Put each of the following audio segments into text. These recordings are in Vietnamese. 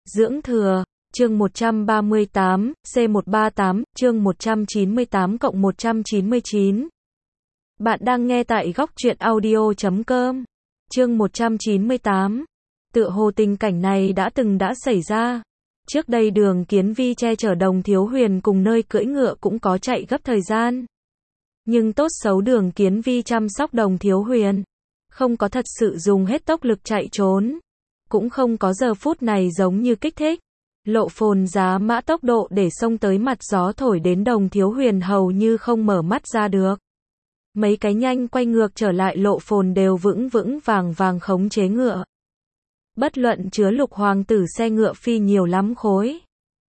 Dưỡng thừa, chương 138, C138, chương 198+199. Bạn đang nghe tại góc truyện audio.com. Chương 198. Tựa hồ tình cảnh này đã xảy ra. Trước đây Đường Kiến Vi che chở Đồng Thiếu Huyền cùng nơi cưỡi ngựa cũng có chạy gấp thời gian. Nhưng tốt xấu Đường Kiến Vi chăm sóc Đồng Thiếu Huyền, không có thật sự dùng hết tốc lực chạy trốn. Cũng không có giờ phút này giống như kích thích, lộ phồn giá mã tốc độ để xông tới mặt gió thổi đến Đồng Thiếu Huyền hầu như không mở mắt ra được. Mấy cái nhanh quay ngược trở lại lộ phồn đều vững vàng khống chế ngựa. Bất luận chứa Lục Hoàng tử xe ngựa phi nhiều lắm khối,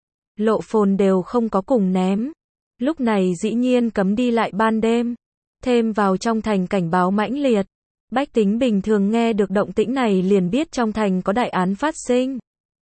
lộ phồn đều không có cùng ném. Lúc này dĩ nhiên cấm đi lại ban đêm, thêm vào trong thành cảnh báo mãnh liệt. Bách tính bình thường nghe được động tĩnh này liền biết trong thành có đại án phát sinh.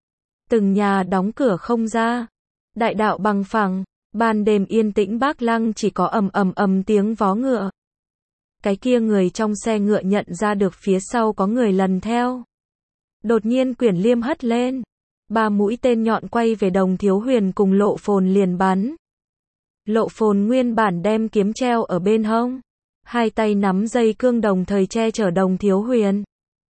Từng nhà đóng cửa không ra, đại đạo bằng phẳng, ban đêm yên tĩnh Bác Lăng chỉ có ầm tiếng vó ngựa. Cái kia người trong xe ngựa nhận ra được phía sau có người lần theo. Đột nhiên quyển liêm hất lên, 3 mũi tên nhọn quay về Đồng Thiếu Huyền cùng lộ phồn liền bắn. Lộ phồn nguyên bản đem kiếm treo ở bên hông, hai tay nắm dây cương đồng thời che chở Đồng Thiếu Huyền,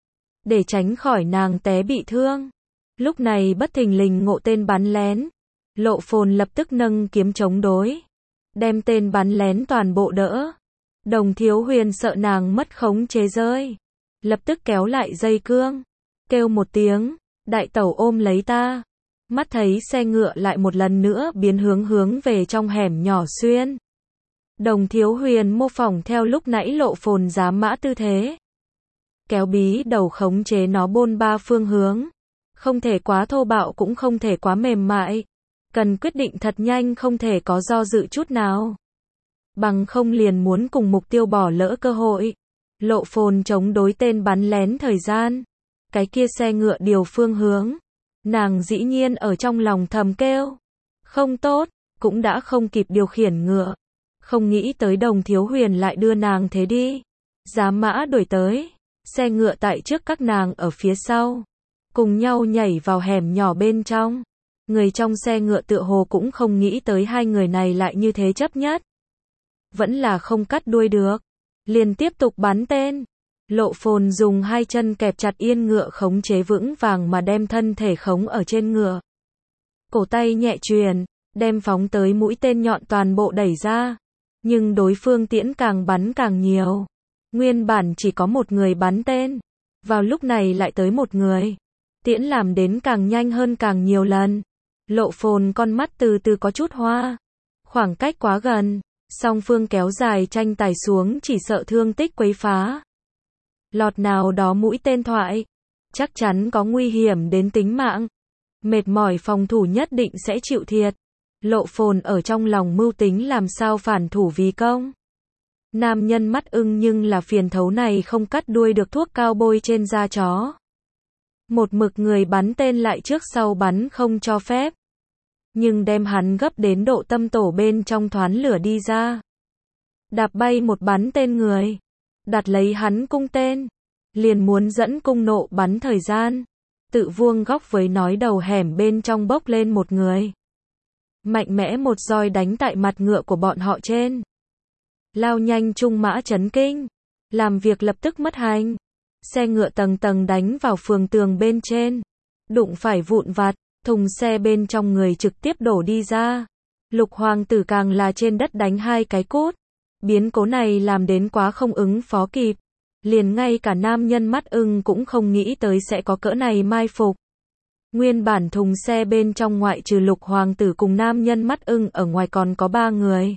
để tránh khỏi nàng té bị thương. Lúc này bất thình lình ngộ tên bắn lén, lộ phồn lập tức nâng kiếm chống đối, đem tên bắn lén toàn bộ đỡ. Đồng Thiếu Huyền sợ nàng mất khống chế rơi, lập tức kéo lại dây cương, kêu một tiếng, đại tẩu ôm lấy ta. Mắt thấy xe ngựa lại một lần nữa biến hướng về trong hẻm nhỏ xuyên. Đồng Thiếu Huyền mô phỏng theo lúc nãy lộ phồn giá mã tư thế, kéo bí đầu khống chế nó bôn ba phương hướng, không thể quá thô bạo cũng không thể quá mềm mại, cần quyết định thật nhanh, không thể có do dự chút nào, bằng không liền muốn cùng mục tiêu bỏ lỡ cơ hội. Lộ phồn chống đối tên bắn lén thời gian, cái kia xe ngựa điều phương hướng, nàng dĩ nhiên ở trong lòng thầm kêu, không tốt, cũng đã không kịp điều khiển ngựa. Không nghĩ tới Đồng Thiếu Huyền lại đưa nàng thế đi. Giá mã đuổi tới, xe ngựa tại trước, các nàng ở phía sau, cùng nhau nhảy vào hẻm nhỏ bên trong. Người trong xe ngựa tựa hồ cũng không nghĩ tới hai người này lại như thế chấp nhất, vẫn là không cắt đuôi được, liền tiếp tục bắn tên. Lộ phồn dùng hai chân kẹp chặt yên ngựa khống chế vững vàng mà đem thân thể khống ở trên ngựa. Cổ tay nhẹ chuyền, đem phóng tới mũi tên nhọn toàn bộ đẩy ra. Nhưng đối phương tiễn càng bắn càng nhiều. Nguyên bản chỉ có một người bắn tên, vào lúc này lại tới một người. Tiễn làm đến càng nhanh hơn càng nhiều lần. Lộ phồn con mắt từ từ có chút hoa. Khoảng cách quá gần, song phương kéo dài tranh tài xuống chỉ sợ thương tích quấy phá. Lọt nào đó mũi tên thoại, chắc chắn có nguy hiểm đến tính mạng. Mệt mỏi phòng thủ nhất định sẽ chịu thiệt. Lộ phồn ở trong lòng mưu tính làm sao phản thủ vì công. Nam nhân mắt ưng nhưng là phiền thấu này không cắt đuôi được thuốc cao bôi trên da chó. Một mực người bắn tên lại trước sau bắn không cho phép, nhưng đem hắn gấp đến độ tâm tổ bên trong thoán lửa đi ra. Đạp bay một bắn tên người, đặt lấy hắn cung tên, liền muốn dẫn cung nộ bắn thời gian. Tự vuông góc với nói đầu hẻm bên trong bốc lên một người, mạnh mẽ một roi đánh tại mặt ngựa của bọn họ trên. Lao nhanh trung mã chấn kinh, làm việc lập tức mất hành. Xe ngựa tầng đánh vào phường tường bên trên, đụng phải vụn vặt, thùng xe bên trong người trực tiếp đổ đi ra. Lục Hoàng tử càng là trên đất đánh hai cái cút. Biến cố này làm đến quá không ứng phó kịp, liền ngay cả nam nhân mắt ưng cũng không nghĩ tới sẽ có cỡ này mai phục. Nguyên bản thùng xe bên trong ngoại trừ Lục Hoàng tử cùng nam nhân mắt ưng ở ngoài còn có 3 người.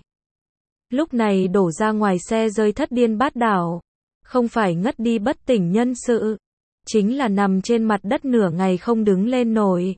Lúc này đổ ra ngoài xe rơi thất điên bát đảo, không phải ngất đi bất tỉnh nhân sự, chính là nằm trên mặt đất nửa ngày không đứng lên nổi.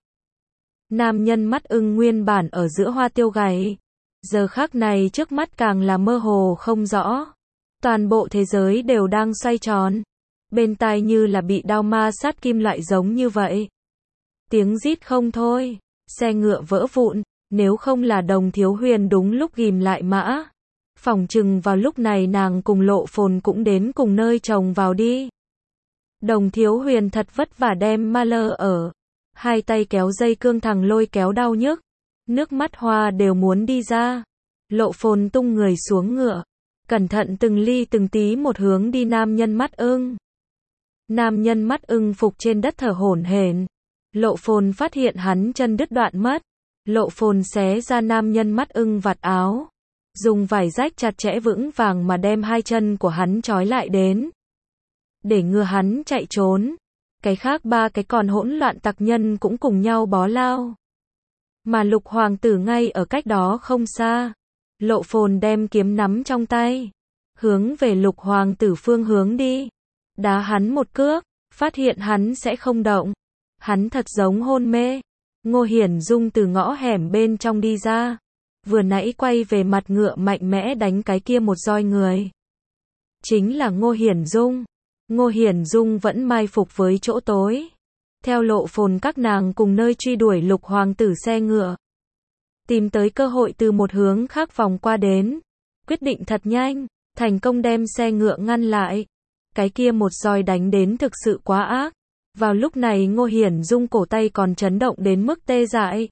Nam nhân mắt ưng nguyên bản ở giữa hoa tiêu gầy, giờ khắc này trước mắt càng là mơ hồ không rõ. Toàn bộ thế giới đều đang xoay tròn, bên tai như là bị đao ma sát kim loại giống như vậy. Tiếng rít không thôi, xe ngựa vỡ vụn, nếu không là Đồng Thiếu Huyền đúng lúc ghim lại mã, phỏng chừng vào lúc này nàng cùng lộ phồn cũng đến cùng nơi chồng vào đi. Đồng Thiếu Huyền thật vất vả đem ma lơ ở hai tay kéo dây cương thằng lôi kéo đau nhức, nước mắt hoa đều muốn đi ra. Lộ Phồn tung người xuống ngựa, cẩn thận từng ly từng tí một hướng đi nam nhân mắt ưng. Nam nhân mắt ưng phục trên đất thở hổn hển. Lộ Phồn phát hiện hắn chân đứt đoạn mất. Lộ Phồn xé ra nam nhân mắt ưng vạt áo, dùng vải rách chặt chẽ vững vàng mà đem hai chân của hắn trói lại đến, để ngừa hắn chạy trốn. Cái khác ba cái còn hỗn loạn tặc nhân cũng cùng nhau bó lao. Mà Lục hoàng tử ngay ở cách đó không xa. Lộ Phồn đem kiếm nắm trong tay, hướng về Lục hoàng tử phương hướng đi, đá hắn một cước, phát hiện hắn sẽ không động. Hắn thật giống hôn mê. Ngô Hiển Dung từ ngõ hẻm bên trong đi ra, vừa nãy quay về mặt ngựa mạnh mẽ đánh cái kia một roi người. Chính là Ngô Hiển Dung. Ngô Hiển Dung vẫn mai phục với chỗ tối, theo Lộ Phồn các nàng cùng nơi truy đuổi Lục hoàng tử xe ngựa, tìm tới cơ hội từ một hướng khác vòng qua đến, quyết định thật nhanh, thành công đem xe ngựa ngăn lại. Cái kia một roi đánh đến thực sự quá ác. Vào lúc này Ngô Hiển Dung cổ tay còn chấn động đến mức tê dại.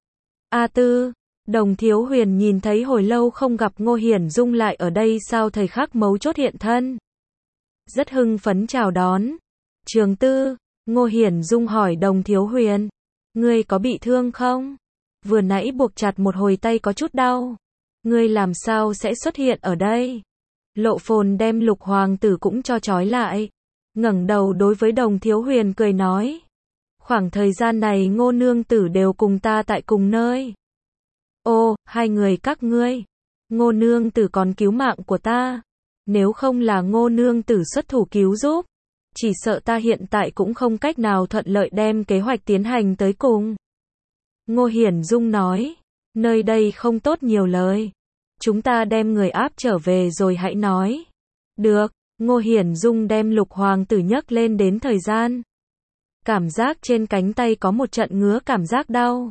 A Tư, Đồng Thiếu Huyền nhìn thấy hồi lâu không gặp Ngô Hiển Dung lại ở đây sao thời khắc mấu chốt hiện thân. Rất hưng phấn chào đón. Trường Tư, Ngô Hiển Dung hỏi Đồng Thiếu Huyền, ngươi có bị thương không? Vừa nãy buộc chặt một hồi tay có chút đau. Ngươi làm sao sẽ xuất hiện ở đây? Lộ Phồn đem Lục hoàng tử cũng cho trói lại, ngẩng đầu đối với Đồng Thiếu Huyền cười nói, khoảng thời gian này Ngô nương tử đều cùng ta tại cùng nơi. Ô, hai người các ngươi, Ngô nương tử còn cứu mạng của ta, nếu không là Ngô nương tử xuất thủ cứu giúp, chỉ sợ ta hiện tại cũng không cách nào thuận lợi đem kế hoạch tiến hành tới cùng. Ngô Hiển Dung nói, nơi đây không tốt nhiều lời, chúng ta đem người áp trở về rồi hãy nói. Được. Ngô Hiển Dung đem Lục hoàng tử nhấc lên đến thời gian, cảm giác trên cánh tay có một trận ngứa cảm giác đau.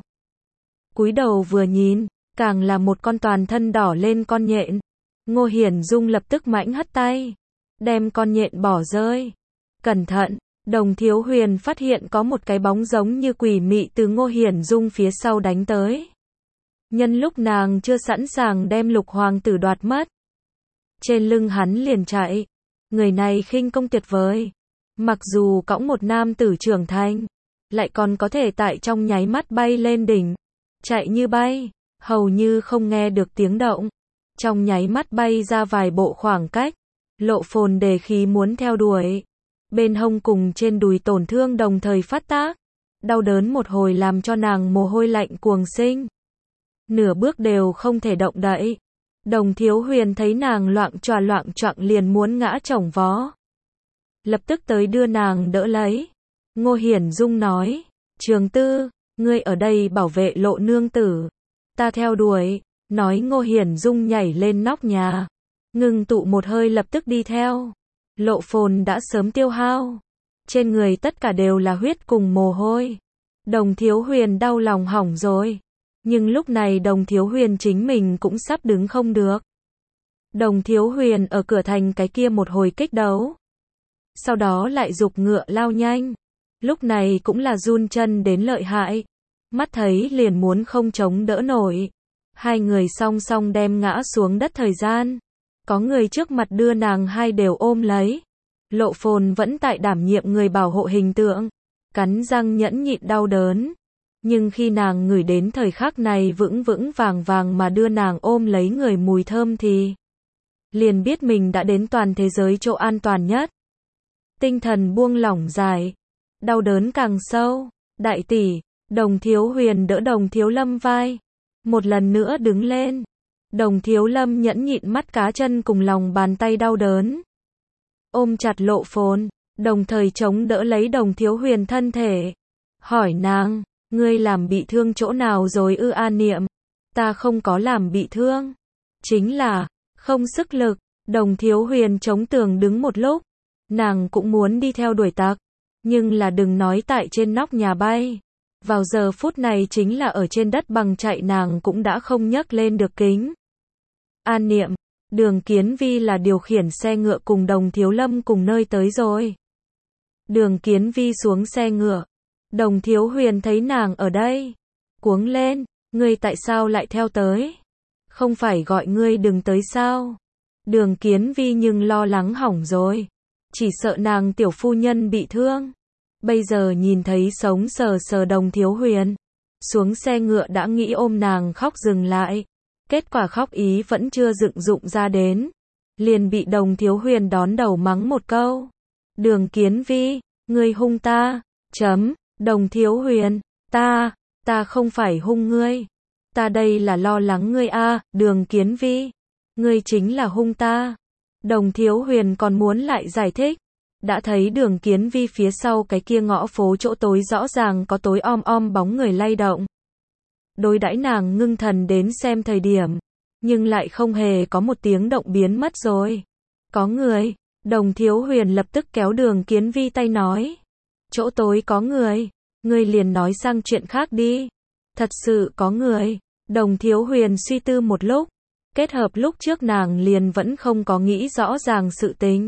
Cúi đầu vừa nhìn, càng là một con toàn thân đỏ lên con nhện. Ngô Hiển Dung lập tức mãnh hất tay, đem con nhện bỏ rơi. Cẩn thận, Đồng Thiếu Huyền phát hiện có một cái bóng giống như quỷ mị từ Ngô Hiển Dung phía sau đánh tới. Nhân lúc nàng chưa sẵn sàng đem Lục hoàng tử đoạt mất, trên lưng hắn liền chạy. Người này khinh công tuyệt vời, mặc dù cõng một nam tử trưởng thành, lại còn có thể tại trong nháy mắt bay lên đỉnh, chạy như bay, hầu như không nghe được tiếng động, trong nháy mắt bay ra vài bộ khoảng cách. Lộ Phồn đề khí muốn theo đuổi, bên hông cùng trên đùi tổn thương đồng thời phát tác, đau đớn một hồi làm cho nàng mồ hôi lạnh cuồng sinh, nửa bước đều không thể động đậy. Đồng Thiếu Huyền thấy nàng loạng choạng liền muốn ngã chồng vó, lập tức tới đưa nàng đỡ lấy. Ngô Hiển Dung nói, Trường Tư, ngươi ở đây bảo vệ Lộ nương tử, ta theo đuổi. Nói Ngô Hiển Dung nhảy lên nóc nhà, ngừng tụ một hơi lập tức đi theo. Lộ Phồn đã sớm tiêu hao, trên người tất cả đều là huyết cùng mồ hôi. Đồng Thiếu Huyền đau lòng hỏng rồi. Nhưng lúc này Đồng Thiếu Huyền chính mình cũng sắp đứng không được. Đồng Thiếu Huyền ở cửa thành cái kia một hồi kích đấu, sau đó lại giục ngựa lao nhanh. Lúc này cũng là run chân đến lợi hại, mắt thấy liền muốn không chống đỡ nổi. Hai người song song đem ngã xuống đất thời gian, có người trước mặt đưa nàng hai đều ôm lấy. Lộ Phồn vẫn tại đảm nhiệm người bảo hộ hình tượng, cắn răng nhẫn nhịn đau đớn. Nhưng khi nàng ngửi đến thời khắc này vững vững vàng vàng mà đưa nàng ôm lấy người mùi thơm thì liền biết mình đã đến toàn thế giới chỗ an toàn nhất. Tinh thần buông lỏng dài, đau đớn càng sâu. Đại tỷ, Đồng Thiếu Huyền đỡ Đồng Thiếu Lâm vai, một lần nữa đứng lên. Đồng Thiếu Lâm nhẫn nhịn mắt cá chân cùng lòng bàn tay đau đớn, ôm chặt Lộ Phồn, đồng thời chống đỡ lấy Đồng Thiếu Huyền thân thể, hỏi nàng, ngươi làm bị thương chỗ nào rồi ư? An Niệm, ta không có làm bị thương, chính là không sức lực. Đồng Thiếu Huyền chống tường đứng một lúc, nàng cũng muốn đi theo đuổi tặc, nhưng là đừng nói tại trên nóc nhà bay, vào giờ phút này chính là ở trên đất bằng chạy nàng cũng đã không nhấc lên được kính. An Niệm, Đường Kiến Vi là điều khiển xe ngựa cùng Đồng Thiếu Lâm cùng nơi tới rồi. Đường Kiến Vi xuống xe ngựa, Đồng Thiếu Huyền thấy nàng ở đây, cuống lên, ngươi tại sao lại theo tới? Không phải gọi ngươi đừng tới sao? Đường Kiến Vi nhưng lo lắng hỏng rồi, chỉ sợ nàng tiểu phu nhân bị thương. Bây giờ nhìn thấy sống sờ sờ Đồng Thiếu Huyền, xuống xe ngựa đã nghĩ ôm nàng khóc dừng lại. Kết quả khóc ý vẫn chưa dựng dụng ra đến, liền bị Đồng Thiếu Huyền đón đầu mắng một câu. Đường Kiến Vi, ngươi hung ta, Đồng Thiếu Huyền, ta không phải hung ngươi. Ta đây là lo lắng ngươi a, Đường Kiến Vi. Ngươi chính là hung ta. Đồng Thiếu Huyền còn muốn lại giải thích. Đã thấy Đường Kiến Vi phía sau cái kia ngõ phố chỗ tối rõ ràng có tối om om bóng người lay động. Đối đãi nàng ngưng thần đến xem thời điểm, nhưng lại không hề có một tiếng động biến mất rồi. Có người. Đồng Thiếu Huyền lập tức kéo Đường Kiến Vi tay nói. Chỗ tối có người. Ngươi liền nói sang chuyện khác đi. Thật sự có người. Đồng Thiếu Huyền suy tư một lúc. Kết hợp lúc trước nàng liền vẫn không có nghĩ rõ ràng sự tình.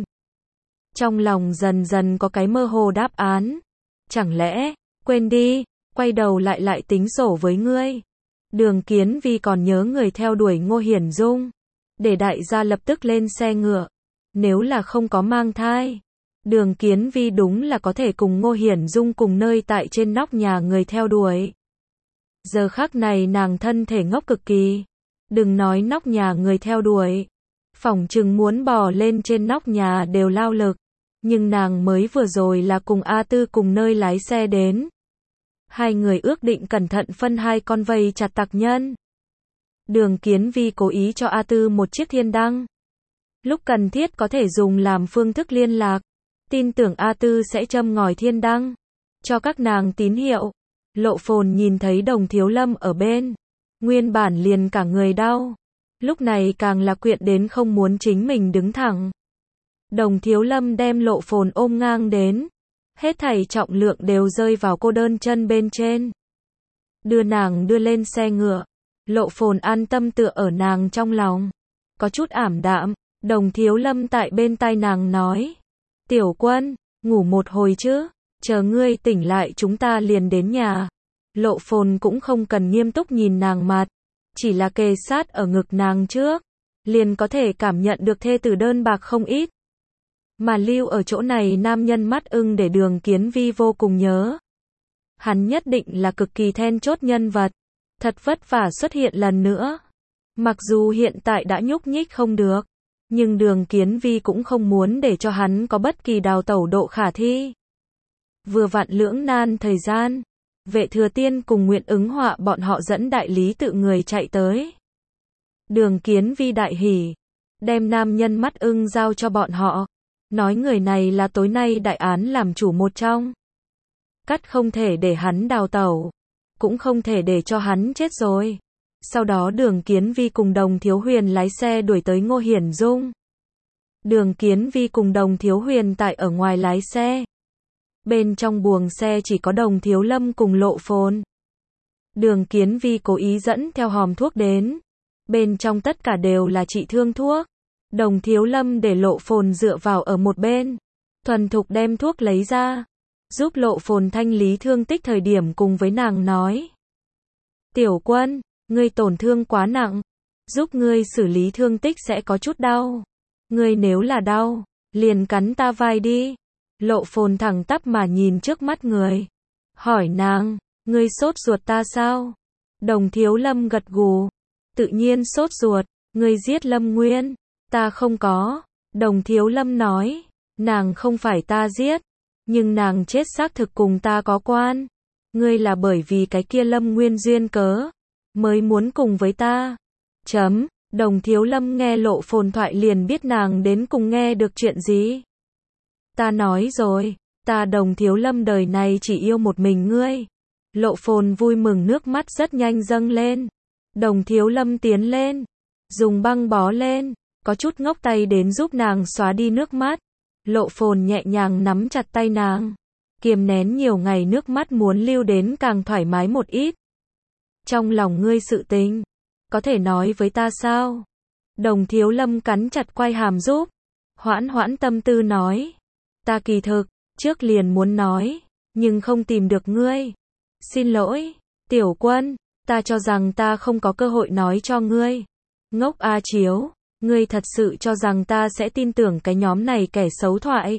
Trong lòng dần dần có cái mơ hồ đáp án. Chẳng lẽ, quên đi, quay đầu lại tính sổ với ngươi. Đường Kiến Vi còn nhớ người theo đuổi Ngô Hiển Dung. Để đại gia lập tức lên xe ngựa. Nếu là không có mang thai, Đường Kiến Vi đúng là có thể cùng Ngô Hiển Dung cùng nơi tại trên nóc nhà người theo đuổi. Giờ khắc này nàng thân thể ngốc cực kỳ. Đừng nói nóc nhà người theo đuổi. Phỏng chừng muốn bò lên trên nóc nhà đều lao lực. Nhưng nàng mới vừa rồi là cùng A Tư cùng nơi lái xe đến. Hai người ước định cẩn thận phân hai con vây chặt tặc nhân. Đường Kiến Vi cố ý cho A Tư một chiếc thiên đăng. Lúc cần thiết có thể dùng làm phương thức liên lạc. Tin tưởng A Tư sẽ châm ngòi thiên đăng. Cho các nàng tín hiệu. Lộ Phồn nhìn thấy Đồng Thiếu Lâm ở bên. Nguyên bản liền cả người đau. Lúc này càng là quyện đến không muốn chính mình đứng thẳng. Đồng Thiếu Lâm đem Lộ Phồn ôm ngang đến. Hết thảy trọng lượng đều rơi vào cô đơn chân bên trên. Đưa nàng đưa lên xe ngựa. Lộ Phồn an tâm tựa ở nàng trong lòng. Có chút ảm đạm. Đồng Thiếu Lâm tại bên tai nàng nói. Tiểu Quân, ngủ một hồi chứ. Chờ ngươi tỉnh lại chúng ta liền đến nhà. Lộ Phồn cũng không cần nghiêm túc nhìn nàng mặt. Chỉ là kề sát ở ngực nàng trước. Liền có thể cảm nhận được thê tử đơn bạc không ít. Mà lưu ở chỗ này nam nhân mắt ưng để Đường Kiến Vi vô cùng nhớ. Hắn nhất định là cực kỳ then chốt nhân vật. Thật vất vả xuất hiện lần nữa. Mặc dù hiện tại đã nhúc nhích không được. Nhưng Đường Kiến Vi cũng không muốn để cho hắn có bất kỳ đào tẩu độ khả thi. Vừa vặn lưỡng nan thời gian. Vệ Thừa Tiên cùng Nguyện Ứng Họa bọn họ dẫn đại lý tự người chạy tới. Đường Kiến Vi đại hỉ. Đem nam nhân mắt ưng giao cho bọn họ. Nói người này là tối nay đại án làm chủ một trong. Cắt không thể để hắn đào tẩu. Cũng không thể để cho hắn chết rồi. Sau đó Đường Kiến Vi cùng Đồng Thiếu Huyền lái xe đuổi tới Ngô Hiển Dung. Đường Kiến Vi cùng Đồng Thiếu Huyền tại ở ngoài lái xe. Bên trong buồng xe chỉ có Đồng Thiếu Lâm cùng Lộ Phồn. Đường Kiến Vi cố ý dẫn theo hòm thuốc đến. Bên trong tất cả đều là trị thương thuốc. Đồng Thiếu Lâm để Lộ Phồn dựa vào ở một bên. Thuần thục đem thuốc lấy ra. Giúp Lộ Phồn thanh lý thương tích thời điểm cùng với nàng nói. Tiểu Quân, ngươi tổn thương quá nặng. Giúp ngươi xử lý thương tích sẽ có chút đau. Ngươi nếu là đau, liền cắn ta vai đi. Lộ Phồn thẳng tắp mà nhìn trước mắt người. Hỏi nàng, ngươi sốt ruột ta sao? Đồng Thiếu Lâm gật gù. Tự nhiên sốt ruột, ngươi giết Lâm Nguyên. Ta không có. Đồng Thiếu Lâm nói, nàng không phải ta giết. Nhưng nàng chết xác thực cùng ta có quan. Ngươi là bởi vì cái kia Lâm Nguyên duyên cớ. Mới muốn cùng với ta. Đồng Thiếu Lâm nghe Lộ Phồn thoại liền biết nàng đến cùng nghe được chuyện gì. Ta nói rồi, ta Đồng Thiếu Lâm đời này chỉ yêu một mình ngươi. Lộ Phồn vui mừng nước mắt rất nhanh dâng lên. Đồng Thiếu Lâm tiến lên, dùng băng bó lên, có chút ngốc tay đến giúp nàng xóa đi nước mắt. Lộ Phồn nhẹ nhàng nắm chặt tay nàng, kiềm nén nhiều ngày nước mắt muốn lưu đến càng thoải mái một ít. Trong lòng ngươi sự tình, có thể nói với ta sao? Đồng Thiếu Lâm cắn chặt quai hàm giúp. Hoãn tâm tư nói. Ta kỳ thực, trước liền muốn nói, nhưng không tìm được ngươi. Xin lỗi, Tiểu Quân, ta cho rằng ta không có cơ hội nói cho ngươi. Ngốc A Chiếu, ngươi thật sự cho rằng ta sẽ tin tưởng cái nhóm này kẻ xấu thoại.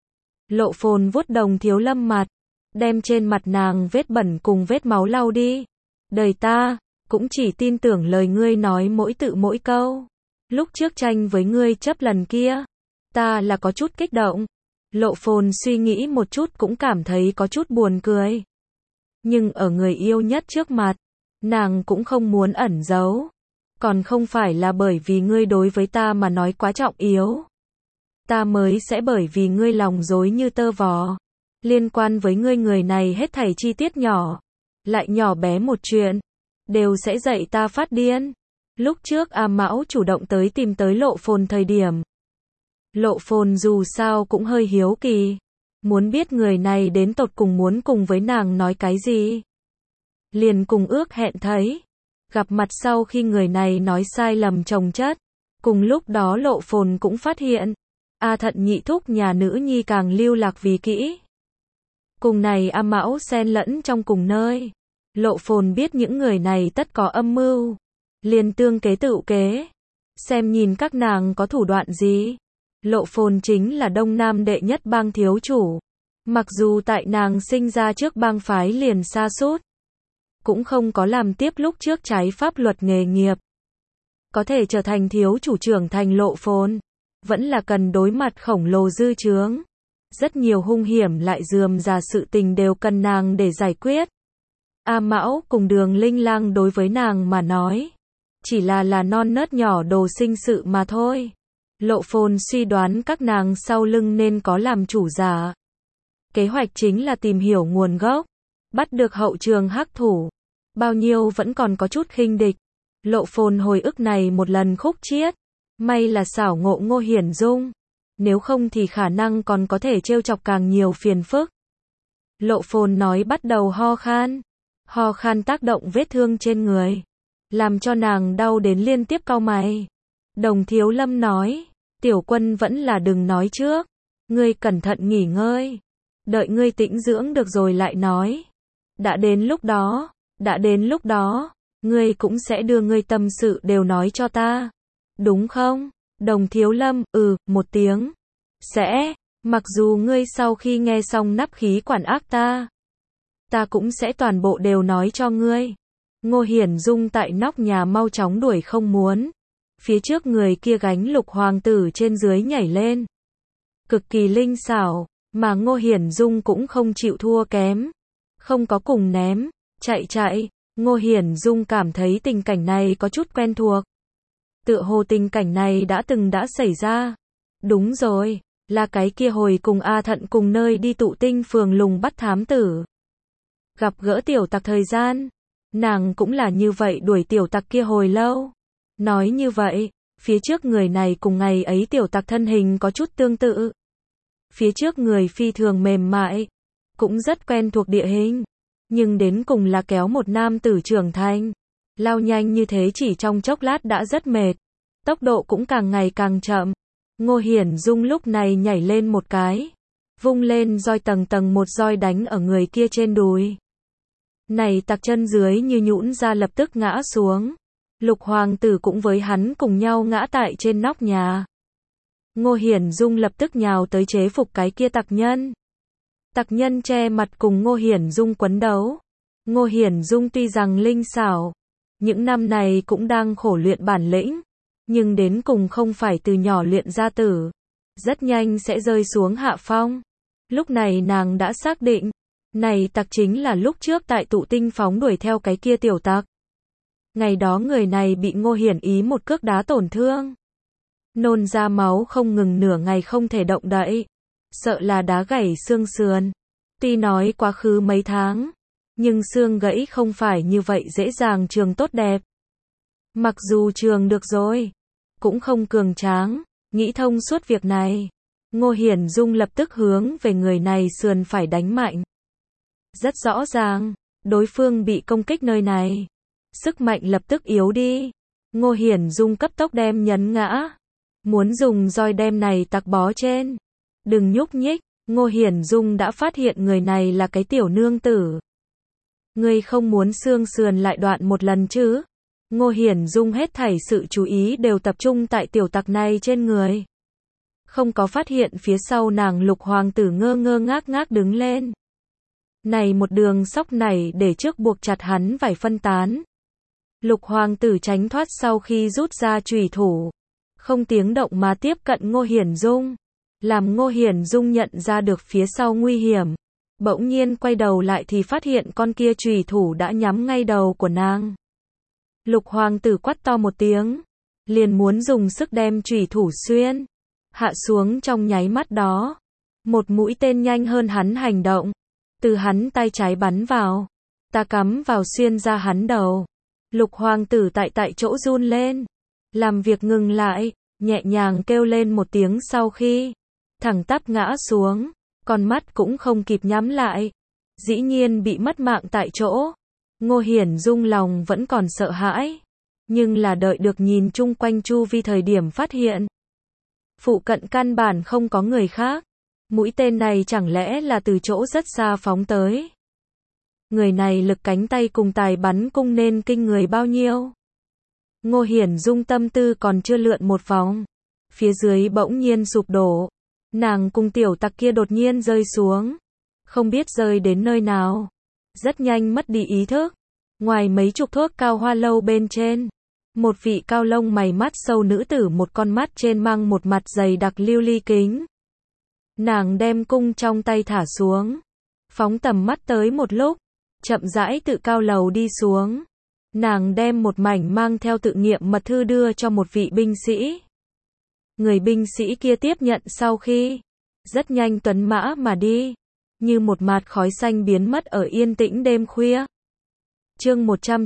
Lộ Phồn vuốt Đồng Thiếu Lâm mặt, đem trên mặt nàng vết bẩn cùng vết máu lau đi. Đời ta, cũng chỉ tin tưởng lời ngươi nói mỗi tự mỗi câu. Lúc trước tranh với ngươi chấp lần kia, ta là có chút kích động. Lộ Phồn suy nghĩ một chút cũng cảm thấy có chút buồn cười. Nhưng ở người yêu nhất trước mặt, nàng cũng không muốn ẩn giấu. Còn không phải là bởi vì ngươi đối với ta mà nói quá trọng yếu. Ta mới sẽ bởi vì ngươi lòng dối như tơ vò. Liên quan với ngươi người này hết thảy chi tiết nhỏ, lại nhỏ bé một chuyện, đều sẽ dạy ta phát điên. Lúc trước A Mão chủ động tìm tới Lộ Phồn thời điểm. Lộ Phồn dù sao cũng hơi hiếu kỳ. Muốn biết người này đến tột cùng muốn cùng với nàng nói cái gì. Liền cùng ước hẹn thấy. Gặp mặt sau khi người này nói sai lầm chồng chất. Cùng lúc đó Lộ Phồn cũng phát hiện. A Thận nhị thúc nhà nữ nhi càng lưu lạc vì kỹ. Cùng này A Mão xen lẫn trong cùng nơi. Lộ Phồn biết những người này tất có âm mưu. Liền tương kế tự kế. Xem nhìn các nàng có thủ đoạn gì. Lộ Phồn chính là Đông Nam đệ nhất bang thiếu chủ. Mặc dù tại nàng sinh ra trước bang phái liền sa sút, cũng không có làm tiếp lúc trước trái pháp luật nghề nghiệp. Có thể trở thành thiếu chủ trưởng thành Lộ Phồn, vẫn là cần đối mặt khổng lồ dư chướng. Rất nhiều hung hiểm lại rườm rà sự tình đều cần nàng để giải quyết. A Mão cùng Đường Linh Lang đối với nàng mà nói, chỉ là non nớt nhỏ đồ sinh sự mà thôi. Lộ Phồn suy đoán các nàng sau lưng nên có làm chủ giả. Kế hoạch chính là tìm hiểu nguồn gốc, bắt được hậu trường hắc thủ. Bao nhiêu vẫn còn có chút khinh địch. Lộ Phồn hồi ức này một lần khúc chiết. May là xảo ngộ Ngô Hiển Dung. Nếu không thì khả năng còn có thể trêu chọc càng nhiều phiền phức. Lộ Phồn nói bắt đầu ho khan. Ho khan tác động vết thương trên người, làm cho nàng đau đến liên tiếp cau mày. Đồng Thiếu Lâm nói, Tiểu Quân vẫn là đừng nói trước. Ngươi cẩn thận nghỉ ngơi. Đợi ngươi tĩnh dưỡng được rồi lại nói. Đã đến lúc đó, ngươi cũng sẽ đưa ngươi tâm sự đều nói cho ta. Đúng không? Đồng Thiếu Lâm, một tiếng. Sẽ, mặc dù ngươi sau khi nghe xong nắp khí quản ác ta cũng sẽ toàn bộ đều nói cho ngươi. Ngô Hiển Dung tại nóc nhà mau chóng đuổi không muốn. Phía trước người kia gánh Lục hoàng tử trên dưới nhảy lên. Cực kỳ linh xảo, mà Ngô Hiển Dung cũng không chịu thua kém. Không có cùng ném, chạy. Ngô Hiển Dung cảm thấy tình cảnh này có chút quen thuộc. Tựa hồ tình cảnh này đã xảy ra. Đúng rồi, là cái kia hồi cùng A Thận cùng nơi đi Tụ Tinh phường lùng bắt thám tử. Gặp gỡ tiểu tặc thời gian, nàng cũng là như vậy đuổi tiểu tặc kia hồi lâu. Nói như vậy, phía trước người này cùng ngày ấy tiểu tặc thân hình có chút tương tự. Phía trước người phi thường mềm mại, cũng rất quen thuộc địa hình, nhưng đến cùng là kéo một nam tử trưởng thành. Lao nhanh như thế chỉ trong chốc lát đã rất mệt, tốc độ cũng càng ngày càng chậm. Ngô Hiển Dung lúc này nhảy lên một cái, vung lên roi tầng một roi đánh ở người kia trên đùi. Này tặc chân dưới như nhũn ra lập tức ngã xuống. Lục hoàng tử cũng với hắn cùng nhau ngã tại trên nóc nhà. Ngô Hiển Dung lập tức nhào tới chế phục cái kia tặc nhân. Tặc nhân che mặt cùng Ngô Hiển Dung quấn đấu. Ngô Hiển Dung tuy rằng linh xảo, những năm này cũng đang khổ luyện bản lĩnh, nhưng đến cùng không phải từ nhỏ luyện ra tử, rất nhanh sẽ rơi xuống hạ phong. Lúc này nàng đã xác định, này tặc chính là lúc trước tại Tụ Tinh phóng đuổi theo cái kia tiểu tặc. Ngày đó người này bị Ngô Hiển Ý một cước đá tổn thương, nôn ra máu không ngừng nửa ngày không thể động đậy, sợ là đá gãy xương sườn. Tuy nói quá khứ mấy tháng, nhưng xương gãy không phải như vậy dễ dàng trường tốt đẹp. Mặc dù trường được rồi, cũng không cường tráng. Nghĩ thông suốt việc này, Ngô Hiển Dung lập tức hướng về người này sườn phải đánh mạnh. Rất rõ ràng, đối phương bị công kích nơi này, sức mạnh lập tức yếu đi. Ngô Hiển Dung cấp tốc đem nhấn ngã, muốn dùng roi đem này tặc bó trên. Đừng nhúc nhích, Ngô Hiển Dung đã phát hiện người này là cái tiểu nương tử. Ngươi không muốn xương sườn lại đoạn một lần chứ? Ngô Hiển Dung hết thảy sự chú ý đều tập trung tại tiểu tặc này trên người. Không có phát hiện phía sau nàng Lục hoàng tử ngơ ngơ ngác ngác đứng lên. Này một đường sóc nảy để trước buộc chặt hắn vải phân tán. Lục hoàng tử tránh thoát sau khi rút ra chùy thủ. Không tiếng động mà tiếp cận Ngô Hiển Dung. Làm Ngô Hiển Dung nhận ra được phía sau nguy hiểm. Bỗng nhiên quay đầu lại thì phát hiện con kia chùy thủ đã nhắm ngay đầu của nàng. Lục hoàng tử quát to một tiếng. Liền muốn dùng sức đem chùy thủ xuyên. Hạ xuống trong nháy mắt đó. Một mũi tên nhanh hơn hắn hành động. Từ hắn tay trái bắn vào. Ta cắm vào xuyên ra hắn đầu. Lục hoàng tử tại chỗ run lên. Làm việc ngừng lại. Nhẹ nhàng kêu lên một tiếng sau khi. Thẳng tắp ngã xuống. Con mắt cũng không kịp nhắm lại. Dĩ nhiên bị mất mạng tại chỗ. Ngô Hiển Dung lòng vẫn còn sợ hãi. Nhưng là đợi được nhìn chung quanh chu vi thời điểm phát hiện. Phụ cận căn bản không có người khác. Mũi tên này chẳng lẽ là từ chỗ rất xa phóng tới. Người này lực cánh tay cùng tài bắn cung nên kinh người bao nhiêu. Ngô Hiển Dung tâm tư còn chưa lượn một vòng. Phía dưới bỗng nhiên sụp đổ. Nàng cùng tiểu tặc kia đột nhiên rơi xuống. Không biết rơi đến nơi nào. Rất nhanh mất đi ý thức. Ngoài mấy chục thước cao hoa lâu bên trên. Một vị cao lông mày mắt sâu nữ tử một con mắt trên mang một mặt dày đặc lưu ly kính. Nàng đem cung trong tay thả xuống. Phóng tầm mắt tới một lúc. Chậm rãi tự cao lầu đi xuống. Nàng đem một mảnh mang theo tự nghiệm mật thư đưa cho một vị binh sĩ. Người binh sĩ kia tiếp nhận sau khi. Rất nhanh tuấn mã mà đi. Như một mạt khói xanh biến mất ở yên tĩnh đêm khuya. Chương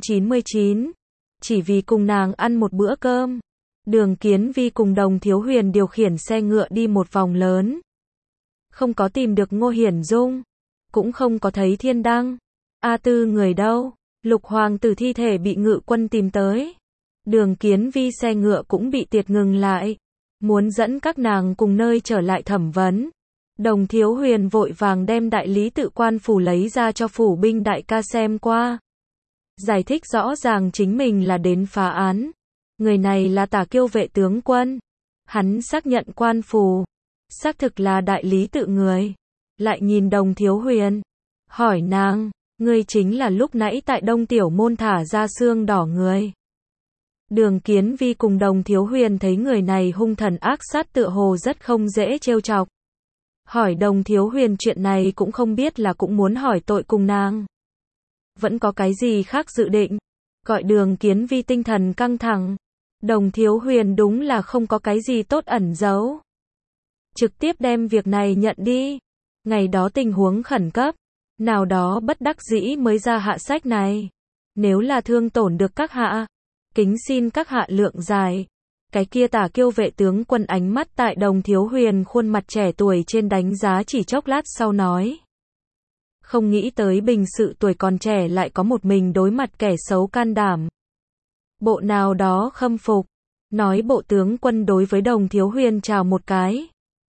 199. Chỉ vì cùng nàng ăn một bữa cơm. Đường Kiến Vi cùng Đồng Thiếu Huyền điều khiển xe ngựa đi một vòng lớn. Không có tìm được Ngô Hiển Dung. Cũng không có thấy Thiên Đăng. A Tư người đâu? Lục hoàng tử thi thể bị ngự quân tìm tới. Đường Kiến Vi xe ngựa cũng bị tiệt ngừng lại. Muốn dẫn các nàng cùng nơi trở lại thẩm vấn. Đồng Thiếu Huyền vội vàng đem đại lý tự quan phủ lấy ra cho phủ binh đại ca xem qua. Giải thích rõ ràng chính mình là đến phá án. Người này là Tả Kiêu vệ tướng quân. Hắn xác nhận quan phủ. Xác thực là đại lý tự người. Lại nhìn Đồng Thiếu Huyền. Hỏi nàng, ngươi chính là lúc nãy tại Đông Tiểu Môn thả ra xương đỏ người. Đường Kiến Vi cùng Đồng Thiếu Huyền thấy người này hung thần ác sát tựa hồ rất không dễ trêu chọc. Hỏi Đồng Thiếu Huyền chuyện này cũng không biết là cũng muốn hỏi tội cùng nàng. Vẫn có cái gì khác dự định. Gọi Đường Kiến Vi tinh thần căng thẳng. Đồng Thiếu Huyền đúng là không có cái gì tốt ẩn giấu. Trực tiếp đem việc này nhận đi. Ngày đó tình huống khẩn cấp. Nào đó bất đắc dĩ mới ra hạ sách này. Nếu là thương tổn được các hạ. Kính xin các hạ lượng dài. Cái kia Tả Kiêu vệ tướng quân ánh mắt tại Đồng Thiếu Huyền khuôn mặt trẻ tuổi trên đánh giá chỉ chốc lát sau nói. Không nghĩ tới bình sự tuổi còn trẻ lại có một mình đối mặt kẻ xấu can đảm. Bộ nào đó khâm phục. Nói bộ tướng quân đối với Đồng Thiếu Huyền chào một cái.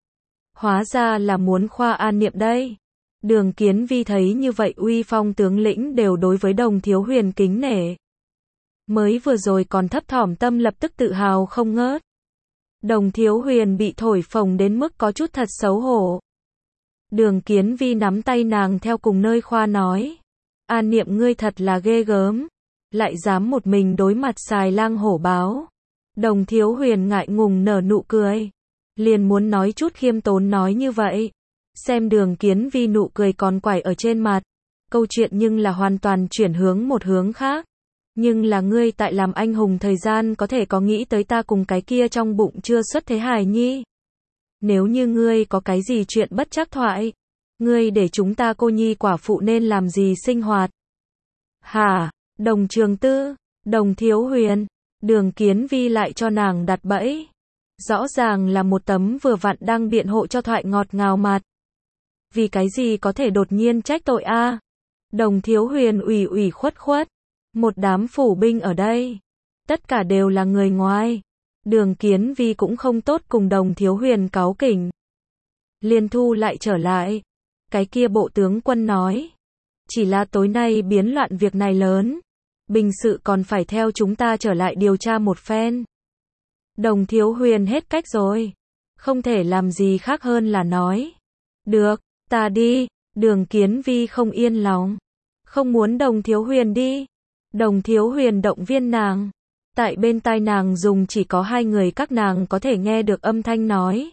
Hóa ra là muốn khoa an niệm đây. Đường Kiến Vi thấy như vậy uy phong tướng lĩnh đều đối với Đồng Thiếu Huyền kính nể. Mới vừa rồi còn thấp thỏm tâm lập tức tự hào không ngớt. Đồng Thiếu Huyền bị thổi phồng đến mức có chút thật xấu hổ. Đường Kiến Vi nắm tay nàng theo cùng nơi khoa nói. An niệm ngươi thật là ghê gớm. Lại dám một mình đối mặt xài lang hổ báo. Đồng Thiếu Huyền ngại ngùng nở nụ cười. Liền muốn nói chút khiêm tốn nói như vậy. Xem Đường Kiến Vi nụ cười còn quải ở trên mặt. Câu chuyện nhưng là hoàn toàn chuyển hướng một hướng khác. Nhưng là ngươi tại làm anh hùng thời gian có thể có nghĩ tới ta cùng cái kia trong bụng chưa xuất thế hài nhi. Nếu như ngươi có cái gì chuyện bất trắc thoại. Ngươi để chúng ta cô nhi quả phụ nên làm gì sinh hoạt. Hả, Đồng Trường Tư, Đồng Thiếu Huyền. Đường Kiến Vi lại cho nàng đặt bẫy. Rõ ràng là một tấm vừa vặn đang biện hộ cho thoại ngọt ngào mặt. Vì cái gì có thể đột nhiên trách tội a? Đồng Thiếu Huyền ủy ủy khuất khuất. Một đám phủ binh ở đây. Tất cả đều là người ngoài. Đường Kiến Vi cũng không tốt cùng Đồng Thiếu Huyền cáu kỉnh. liền thu lại trở lại. Cái kia bộ tướng quân nói, chỉ là tối nay biến loạn việc này lớn, bình sự còn phải theo chúng ta trở lại điều tra một phen. Đồng Thiếu Huyền hết cách rồi, không thể làm gì khác hơn là nói, được, ta đi. Đường Kiến Vi không yên lòng, không muốn Đồng Thiếu Huyền đi. Đồng Thiếu Huyền động viên nàng, tại bên tai nàng dùng chỉ có hai người các nàng có thể nghe được âm thanh nói,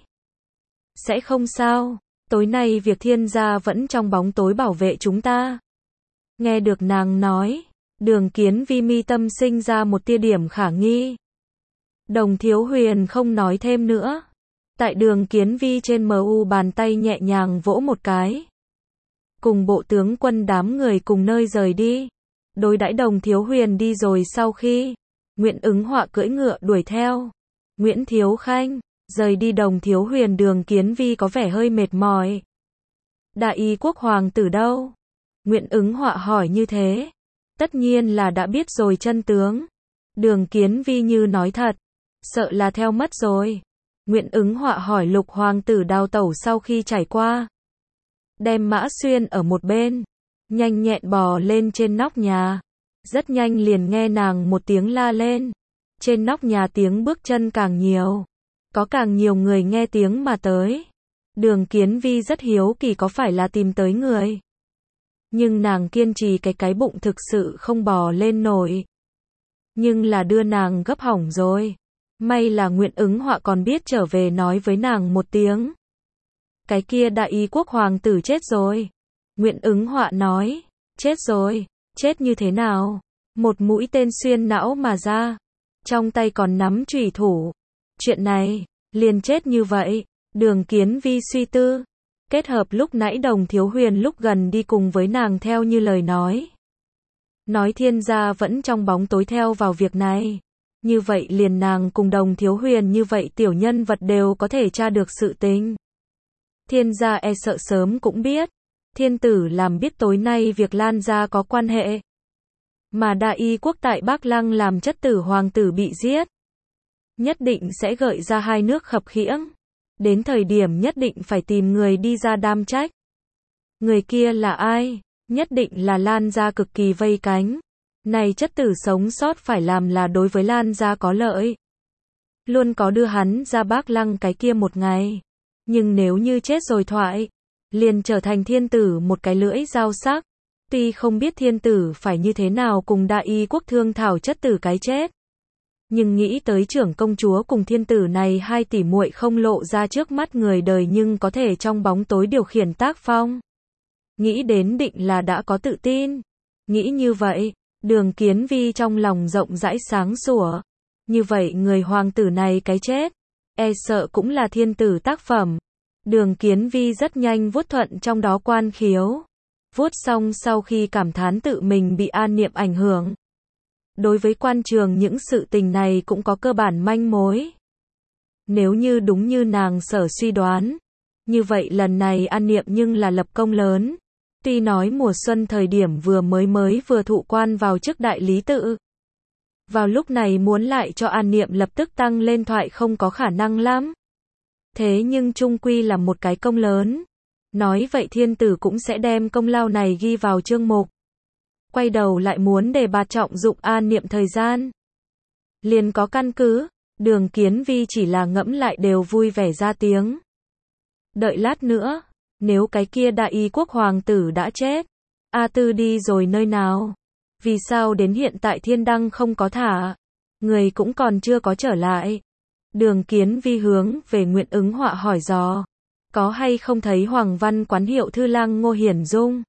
sẽ không sao, tối nay việc Thiên gia vẫn trong bóng tối bảo vệ chúng ta. Nghe được nàng nói, Đường Kiến Vi mi tâm sinh ra một tia điểm khả nghi. Đồng Thiếu Huyền không nói thêm nữa, tại Đường Kiến Vi trên mu bàn tay nhẹ nhàng vỗ một cái, cùng bộ tướng quân đám người cùng nơi rời đi. Đối đãi Đồng Thiếu Huyền đi rồi sau khi, Nguyễn Ứng Họa cưỡi ngựa đuổi theo. Nguyễn Thiếu Khanh, rời đi Đồng Thiếu Huyền, Đường Kiến Vi có vẻ hơi mệt mỏi. Đại y quốc hoàng tử đâu? Nguyễn Ứng Họa hỏi như thế. Tất nhiên là đã biết rồi chân tướng. Đường Kiến Vi như nói thật, sợ là theo mất rồi. Nguyễn Ứng Họa hỏi Lục hoàng tử đào tẩu sau khi trải qua, đem Mã Xuyên ở một bên, nhanh nhẹn bò lên trên nóc nhà. Rất nhanh liền nghe nàng một tiếng la lên. Trên nóc nhà tiếng bước chân càng nhiều, có càng nhiều người nghe tiếng mà tới. Đường Kiến Vi rất hiếu kỳ có phải là tìm tới người, nhưng nàng kiên trì cái bụng thực sự không bò lên nổi. Nhưng là đưa nàng gấp hỏng rồi. May là Nguyễn Ứng Họa còn biết trở về nói với nàng một tiếng. Cái kia đại y quốc hoàng tử chết rồi. Nguyễn Ứng Họa nói, chết rồi, chết như thế nào? Một mũi tên xuyên não mà ra, trong tay còn nắm chùy thủ. Chuyện này, liền chết như vậy. Đường Kiến Vi suy tư, kết hợp lúc nãy Đồng Thiếu Huyền lúc gần đi cùng với nàng theo như lời nói Thiên gia vẫn trong bóng tối theo vào việc này. Như vậy liền nàng cùng Đồng Thiếu Huyền như vậy tiểu nhân vật đều có thể tra được sự tình. Thiên gia e sợ sớm cũng biết. Thiên tử làm biết tối nay việc Lan gia có quan hệ. Mà đại y quốc tại Bắc Lăng làm chất tử hoàng tử bị giết, nhất định sẽ gợi ra hai nước khập khiễng. Đến thời điểm nhất định phải tìm người đi ra đảm trách. Người kia là ai? Nhất định là Lan gia cực kỳ vây cánh. Này chất tử sống sót phải làm là đối với Lan gia có lợi. Luôn có đưa hắn ra Bắc Lăng cái kia một ngày. Nhưng nếu như chết rồi thoại, liền trở thành thiên tử một cái lưỡi dao sắc. Tuy không biết thiên tử phải như thế nào cùng đại y quốc thương thảo chất tử cái chết, nhưng nghĩ tới trưởng công chúa cùng thiên tử này hai tỷ muội không lộ ra trước mắt người đời nhưng có thể trong bóng tối điều khiển tác phong. Nghĩ đến định là đã có tự tin. Nghĩ như vậy, Đường Kiến Vi trong lòng rộng rãi sáng sủa. Như vậy người hoàng tử này cái chết, e sợ cũng là thiên tử tác phẩm. Đường Kiến Vi rất nhanh vuốt thuận trong đó quan khiếu. Vuốt xong sau khi cảm thán tự mình bị an niệm ảnh hưởng. Đối với quan trường những sự tình này cũng có cơ bản manh mối. Nếu như đúng như nàng sở suy đoán, như vậy lần này an niệm nhưng là lập công lớn. Tuy nói mùa xuân thời điểm vừa thụ quan vào chức đại lý tự, vào lúc này muốn lại cho an niệm lập tức tăng lên thoại không có khả năng lắm. Thế nhưng chung quy là một cái công lớn. Nói vậy thiên tử cũng sẽ đem công lao này ghi vào chương mục. Quay đầu lại muốn đề bạt trọng dụng an niệm thời gian, liền có căn cứ. Đường Kiến Vi chỉ là ngẫm lại đều vui vẻ ra tiếng. Đợi lát nữa, nếu cái kia đại y quốc hoàng tử đã chết, A Tư đi rồi nơi nào? Vì sao đến hiện tại thiên đăng không có thả? Người cũng còn chưa có trở lại. Đường Kiến Vi hướng về Nguyễn Ứng Họa hỏi dò, có hay không thấy Hoàng Văn Quán hiệu thư lang Ngô Hiển Dung?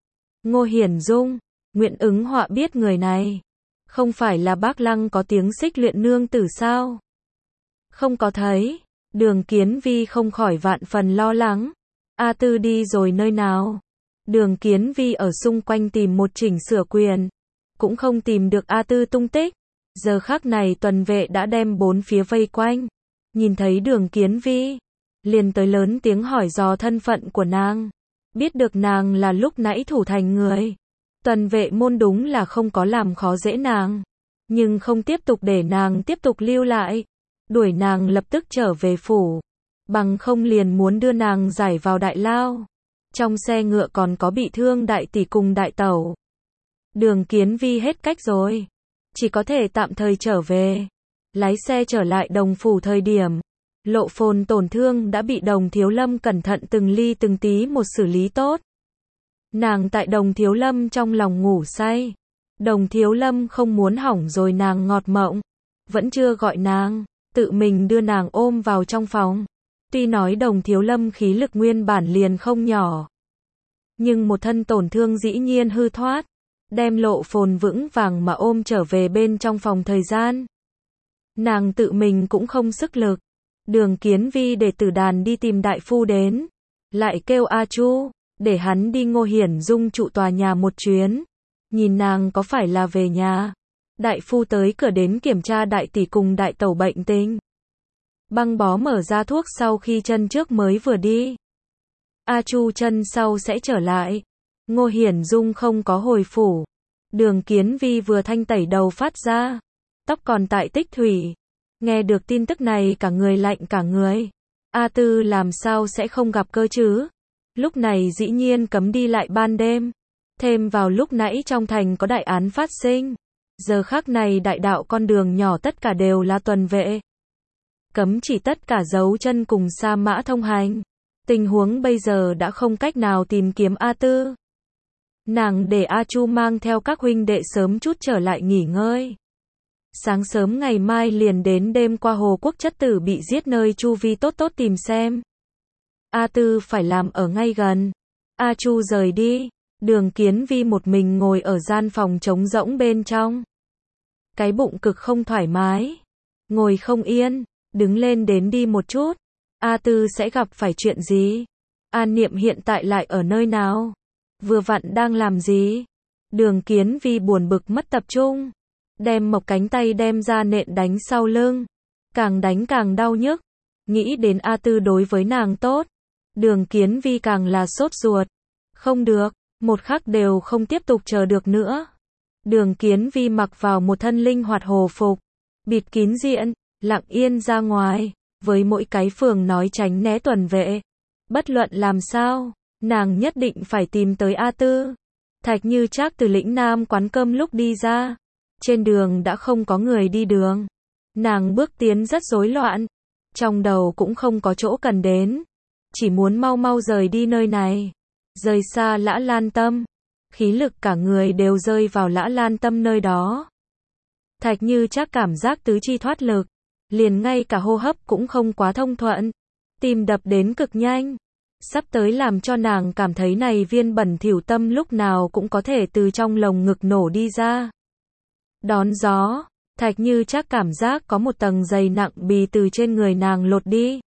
Ngô Hiển Dung, Nguyễn Ứng Họa biết người này. Không phải là Bắc Lăng có tiếng Xích Luyện nương tử sao? Không có thấy. Đường Kiến Vi không khỏi vạn phần lo lắng. A Tư đi rồi nơi nào? Đường Kiến Vi ở xung quanh tìm một chỉnh sửa quyền, cũng không tìm được A Tư tung tích. Giờ khắc này tuần vệ đã đem bốn phía vây quanh. Nhìn thấy Đường Kiến Vi, liền tới lớn tiếng hỏi dò thân phận của nàng. Biết được nàng là lúc nãy thủ thành người. Tuần vệ môn đúng là không có làm khó dễ nàng, nhưng không tiếp tục để nàng tiếp tục lưu lại. Đuổi nàng lập tức trở về phủ. bằng không liền muốn đưa nàng giải vào đại lao. Trong xe ngựa còn có bị thương đại tỷ cùng đại tẩu. Đường Kiến Vi hết cách rồi, chỉ có thể tạm thời trở về. Lái xe trở lại Đồng Phủ thời điểm, Lộ Phồn tổn thương đã bị Đồng Thiếu Lâm cẩn thận từng ly từng tí một xử lý tốt. Nàng tại Đồng Thiếu Lâm trong lòng ngủ say. Đồng Thiếu Lâm không muốn hỏng rồi nàng ngọt mộng, vẫn chưa gọi nàng, tự mình đưa nàng ôm vào trong phòng. Tuy nói Đồng Thiếu Lâm khí lực nguyên bản liền không nhỏ, nhưng một thân tổn thương dĩ nhiên hư thoát, đem Lộ Phồn vững vàng mà ôm trở về bên trong phòng thời gian. Nàng tự mình cũng không sức lực. Đường Kiến Vi để Tử Đàn đi tìm đại phu đến, lại kêu A Chu, để hắn đi Ngô Hiển Dung trụ tòa nhà một chuyến, nhìn nàng có phải là về nhà. Đại phu tới cửa đến kiểm tra đại tỷ cùng đại tẩu bệnh tình. Băng bó mở ra thuốc sau khi chân trước mới vừa đi. A Chu chân sau sẽ trở lại. Ngô Hiển Dung không có hồi phủ. Đường Kiến Vi vừa thanh tẩy đầu phát ra, tóc còn tại tích thủy. Nghe được tin tức này cả người lạnh cả người. A Tư làm sao sẽ không gặp cơ chứ? Lúc này dĩ nhiên cấm đi lại ban đêm. Thêm vào lúc nãy trong thành có đại án phát sinh. Giờ khắc này đại đạo con đường nhỏ tất cả đều là tuần vệ. Cấm chỉ tất cả dấu chân cùng sa mã thông hành. Tình huống bây giờ đã không cách nào tìm kiếm A Tư. Nàng để A Chu mang theo các huynh đệ sớm chút trở lại nghỉ ngơi. Sáng sớm ngày mai liền đến đêm qua Hồ Quốc chất tử bị giết nơi chu vi tốt tốt tìm xem. A Tư phải làm ở ngay gần. A Chu rời đi. Đường Kiến Vi một mình ngồi ở gian phòng trống rỗng bên trong. Cái bụng cực không thoải mái. Ngồi không yên. Đứng lên đến đi một chút. A Tư sẽ gặp phải chuyện gì? An Niệm hiện tại lại ở nơi nào? Vừa vặn đang làm gì? Đường Kiến Vi buồn bực mất tập trung. Đem một cánh tay đem ra nện đánh sau lưng. Càng đánh càng đau nhức. Nghĩ đến A Tư đối với nàng tốt. Đường Kiến Vi càng là sốt ruột. Không được, một khắc đều không tiếp tục chờ được nữa. Đường Kiến Vi mặc vào một thân linh hoạt hồ phục. Bịt kín diện, lặng yên ra ngoài. Với mỗi cái phường nói tránh né tuần vệ. Bất luận làm sao, nàng nhất định phải tìm tới A Tư. Thạch Như Trác từ lĩnh Nam quán cơm lúc đi ra. Trên đường đã không có người đi đường. Nàng bước tiến rất rối loạn. Trong đầu cũng không có chỗ cần đến. Chỉ muốn mau mau rời đi nơi này. Rời xa Lã Lan Tâm. Khí lực cả người đều rơi vào Lã Lan Tâm nơi đó. Thạch Như Trác cảm giác tứ chi thoát lực. Liền ngay cả hô hấp cũng không quá thông thuận. Tim đập đến cực nhanh. Sắp tới làm cho nàng cảm thấy này viên bẩn thỉu tâm lúc nào cũng có thể từ trong lồng ngực nổ đi ra. Đón gió, Thạch Như Trác cảm giác có một tầng dày nặng bì từ trên người nàng lột đi.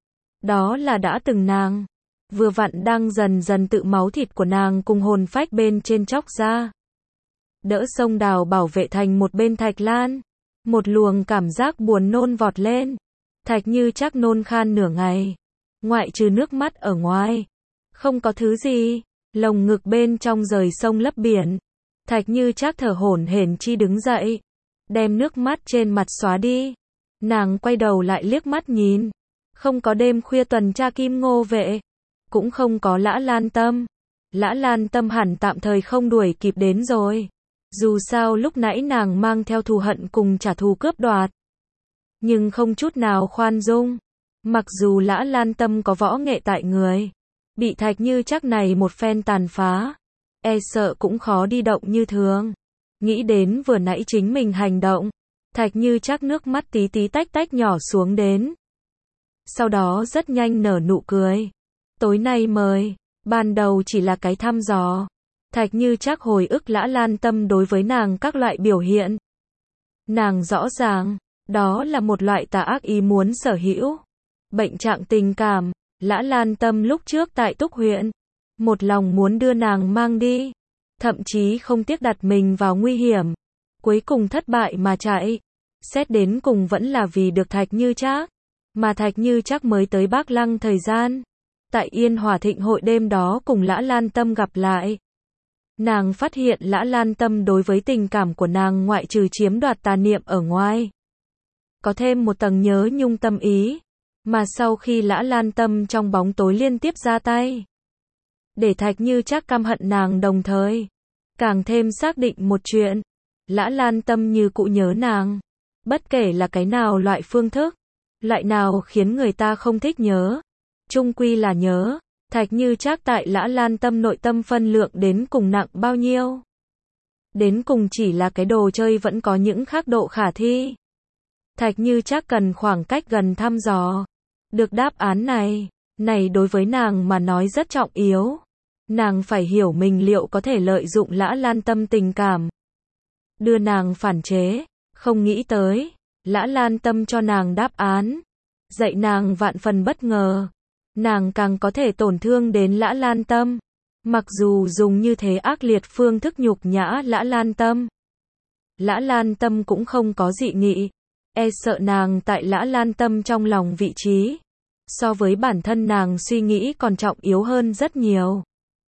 Đó là đã từng nàng. Vừa vặn đang dần dần tự máu thịt của nàng cùng hồn phách bên trên chóc ra. Đỡ Sông Đào bảo vệ thành một bên Thạch Lan. Một luồng cảm giác buồn nôn vọt lên. Thạch Như Trác nôn khan nửa ngày. Ngoại trừ nước mắt ở ngoài. Không có thứ gì. Lồng ngực bên trong rời sông lấp biển. Thạch Như Trác thở hổn hển chi đứng dậy. Đem nước mắt trên mặt xóa đi. Nàng quay đầu lại liếc mắt nhìn. Không có đêm khuya tuần tra Kim Ngô vệ. Cũng không có Lã Lan Tâm. Lã Lan Tâm hẳn tạm thời không đuổi kịp đến rồi. Dù sao lúc nãy nàng mang theo thù hận cùng trả thù cướp đoạt. Nhưng không chút nào khoan dung. Mặc dù Lã Lan Tâm có võ nghệ tại người. Bị Thạch Như Trác này một phen tàn phá. E sợ cũng khó đi động như thường. Nghĩ đến vừa nãy chính mình hành động. Thạch Như Trác nước mắt tí tí tách tách nhỏ xuống đến. Sau đó rất nhanh nở nụ cười. Tối nay mời. Ban đầu chỉ là cái thăm dò. Thạch Như Trác hồi ức Lã Lan Tâm đối với nàng các loại biểu hiện. Nàng rõ ràng, đó là một loại tà ác ý muốn sở hữu. Bệnh trạng tình cảm, Lã Lan Tâm lúc trước tại Túc huyện. Một lòng muốn đưa nàng mang đi. Thậm chí không tiếc đặt mình vào nguy hiểm. Cuối cùng thất bại mà chạy. Xét đến cùng vẫn là vì được Thạch Như Trác. Mà Thạch Như Trác mới tới Bác Lăng thời gian. Tại Yên Hòa Thịnh hội đêm đó cùng Lã Lan Tâm gặp lại. Nàng phát hiện Lã Lan Tâm đối với tình cảm của nàng ngoại trừ chiếm đoạt tà niệm ở ngoài. Có thêm một tầng nhớ nhung tâm ý. Mà sau khi Lã Lan Tâm trong bóng tối liên tiếp ra tay, để Thạch Như Trác căm hận nàng đồng thời, càng thêm xác định một chuyện, Lã Lan Tâm như cụ nhớ nàng. Bất kể là cái nào loại phương thức, loại nào khiến người ta không thích nhớ, chung quy là nhớ. Thạch Như Trác tại Lã Lan Tâm nội tâm phân lượng đến cùng nặng bao nhiêu? Đến cùng chỉ là cái đồ chơi vẫn có những khác độ khả thi. Thạch Như Trác cần khoảng cách gần thăm dò được đáp án này đối với nàng mà nói rất trọng yếu. Nàng phải hiểu mình liệu có thể lợi dụng Lã Lan Tâm tình cảm, đưa nàng phản chế. Không nghĩ tới, Lã Lan Tâm cho nàng đáp án, dạy nàng vạn phần bất ngờ. Nàng càng có thể tổn thương đến Lã Lan Tâm. Mặc dù dùng như thế ác liệt phương thức nhục nhã Lã Lan Tâm, Lã Lan Tâm cũng không có dị nghị. Sợ nàng tại Lã Lan Tâm trong lòng vị trí, so với bản thân nàng suy nghĩ còn trọng yếu hơn rất nhiều.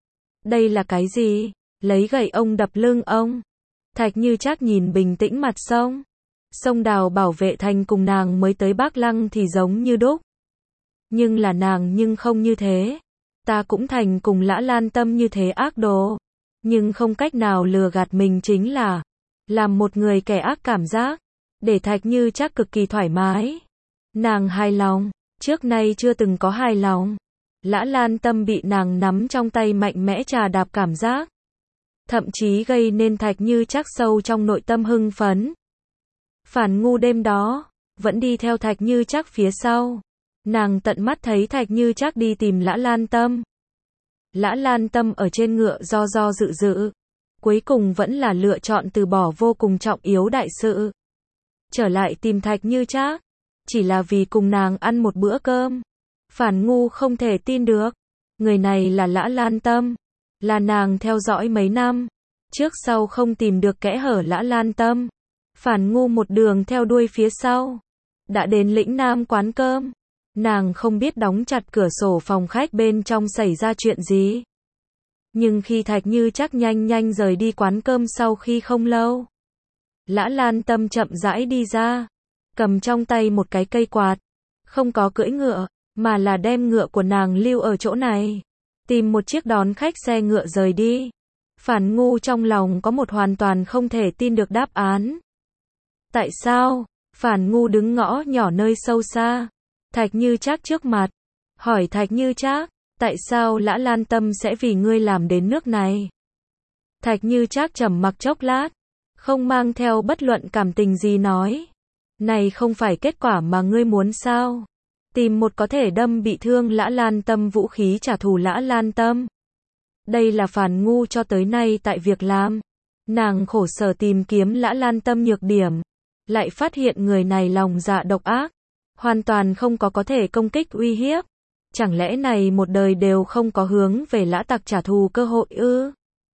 Đây là cái gì? Lấy gậy ông đập lưng ông. Thạch Như Trác nhìn bình tĩnh mặt sông. Sông Đào bảo vệ thành cùng nàng mới tới Bác Lăng thì giống như đúc. Nhưng là nàng nhưng không như thế. Ta cũng thành cùng Lã Lan Tâm như thế ác đồ. Nhưng không cách nào lừa gạt mình chính là làm một người kẻ ác cảm giác. Để Thạch Như Trác cực kỳ thoải mái. Nàng hài lòng. Trước nay chưa từng có hài lòng. Lã Lan Tâm bị nàng nắm trong tay mạnh mẽ trà đạp cảm giác, thậm chí gây nên Thạch Như Trác sâu trong nội tâm hưng phấn. Phản Ngu đêm đó vẫn đi theo Thạch Như Trác phía sau. Nàng tận mắt thấy Thạch Như Trác đi tìm Lã Lan Tâm. Lã Lan Tâm ở trên ngựa do dự, cuối cùng vẫn là lựa chọn từ bỏ vô cùng trọng yếu đại sự, trở lại tìm Thạch Như Trác, chỉ là vì cùng nàng ăn một bữa cơm. Phản Ngu không thể tin được, người này là Lã Lan Tâm, là nàng theo dõi mấy năm, trước sau không tìm được kẽ hở Lã Lan Tâm. Phản Ngu một đường theo đuôi phía sau, đã đến Lĩnh Nam quán cơm. Nàng không biết đóng chặt cửa sổ phòng khách bên trong xảy ra chuyện gì. Nhưng khi Thạch Như Trác nhanh rời đi quán cơm sau khi không lâu, Lã Lan Tâm chậm rãi đi ra, cầm trong tay một cái cây quạt, không có cưỡi ngựa, mà là đem ngựa của nàng lưu ở chỗ này, tìm một chiếc đón khách xe ngựa rời đi. Phản Ngu trong lòng có một hoàn toàn không thể tin được đáp án. Tại sao? Phản Ngu đứng ngõ nhỏ nơi sâu xa, Thạch Như Trác trước mặt, hỏi Thạch Như Trác, tại sao Lã Lan Tâm sẽ vì ngươi làm đến nước này? Thạch Như Trác trầm mặc chốc lát, không mang theo bất luận cảm tình gì nói, này không phải kết quả mà ngươi muốn sao? Tìm một có thể đâm bị thương Lã Lan Tâm vũ khí trả thù Lã Lan Tâm. Đây là Phản Ngu cho tới nay tại việc làm. Nàng khổ sở tìm kiếm Lã Lan Tâm nhược điểm, lại phát hiện người này lòng dạ độc ác, hoàn toàn không có thể công kích uy hiếp. Chẳng lẽ này một đời đều không có hướng về Lã tặc trả thù cơ hội ư?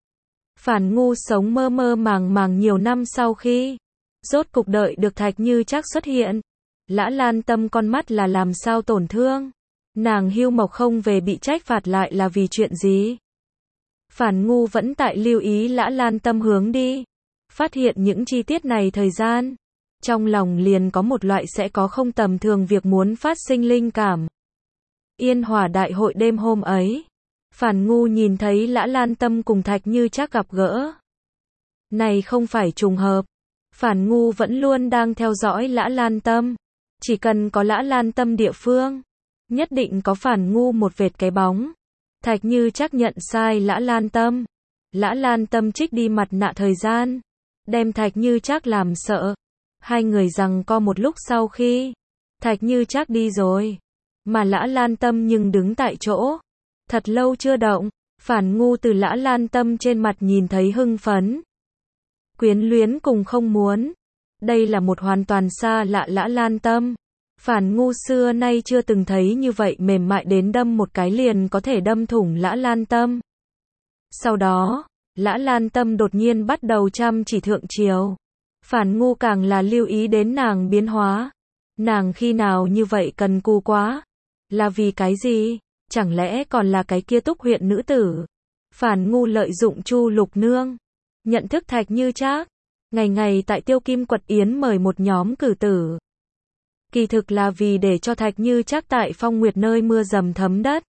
Phản Ngu sống mơ màng nhiều năm sau khi rốt cục đợi được Thạch Như Trác xuất hiện. Lã Lan Tâm con mắt là làm sao tổn thương? Nàng hưu mộc không về bị trách phạt lại là vì chuyện gì? Phản Ngu vẫn tại lưu ý Lã Lan Tâm hướng đi, phát hiện những chi tiết này thời gian, trong lòng liền có một loại sẽ có không tầm thường việc muốn phát sinh linh cảm. Yên Hòa đại hội đêm hôm ấy, Phản Ngu nhìn thấy Lã Lan Tâm cùng Thạch Như Trác gặp gỡ. Này không phải trùng hợp, Phản Ngu vẫn luôn đang theo dõi Lã Lan Tâm. Chỉ cần có Lã Lan Tâm địa phương, nhất định có Phản Ngu một vệt cái bóng. Thạch Như Trác nhận sai Lã Lan Tâm. Lã Lan Tâm trích đi mặt nạ thời gian, đem Thạch Như Trác làm sợ. Hai người giằng co một lúc sau khi Thạch Như Trác đi rồi, mà Lã Lan Tâm nhưng đứng tại chỗ, thật lâu chưa động. Phản Ngu từ Lã Lan Tâm trên mặt nhìn thấy hưng phấn, quyến luyến cùng không muốn. Đây là một hoàn toàn xa lạ Lã Lan Tâm. Phản Ngu xưa nay chưa từng thấy như vậy mềm mại đến đâm một cái liền có thể đâm thủng Lã Lan Tâm. Sau đó, Lã Lan Tâm đột nhiên bắt đầu chăm chỉ thượng triều. Phản Ngu càng là lưu ý đến nàng biến hóa. Nàng khi nào như vậy cần cù quá? Là vì cái gì? Chẳng lẽ còn là cái kia Túc huyện nữ tử? Phản Ngu lợi dụng Chu Lục Nương, nhận thức Thạch Như Trác, ngày ngày tại Tiêu Kim Quật Yến mời một nhóm cử tử. Kỳ thực là vì để cho Thạch Như Trác tại Phong Nguyệt nơi mưa dầm thấm đất.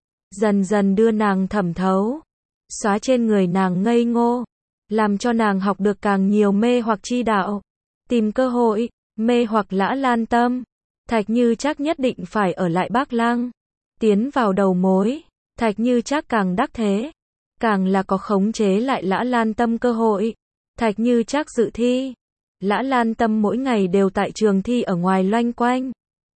Dần dần đưa nàng thẩm thấu. Xóa trên người nàng ngây ngô. Làm cho nàng học được càng nhiều mê hoặc chi đạo. Tìm cơ hội, mê hoặc Lã Lan Tâm. Thạch Như Trác nhất định phải ở lại Bác Lăng. Tiến vào đầu mối. Thạch Như Trác càng đắc thế. Càng là có khống chế lại Lã Lan Tâm cơ hội. Thạch Như Trác dự thi. Lã Lan Tâm mỗi ngày đều tại trường thi ở ngoài loanh quanh.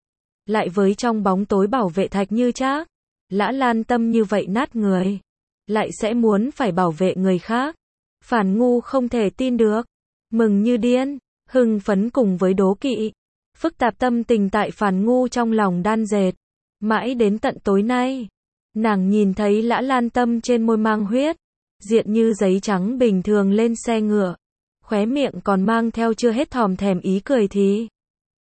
Lại với trong bóng tối bảo vệ Thạch Như Trác. Lã Lan Tâm như vậy nát người. Lại sẽ muốn phải bảo vệ người khác. Phản Ngu không thể tin được. Mừng như điên. Hưng phấn cùng với đố kỵ. Phức tạp tâm tình tại Phản Ngu trong lòng đan dệt. Mãi đến tận tối nay. Nàng nhìn thấy Lã Lan Tâm trên môi mang huyết. Diện như giấy trắng bình thường lên xe ngựa. Khóe miệng còn mang theo chưa hết thòm thèm ý cười thì.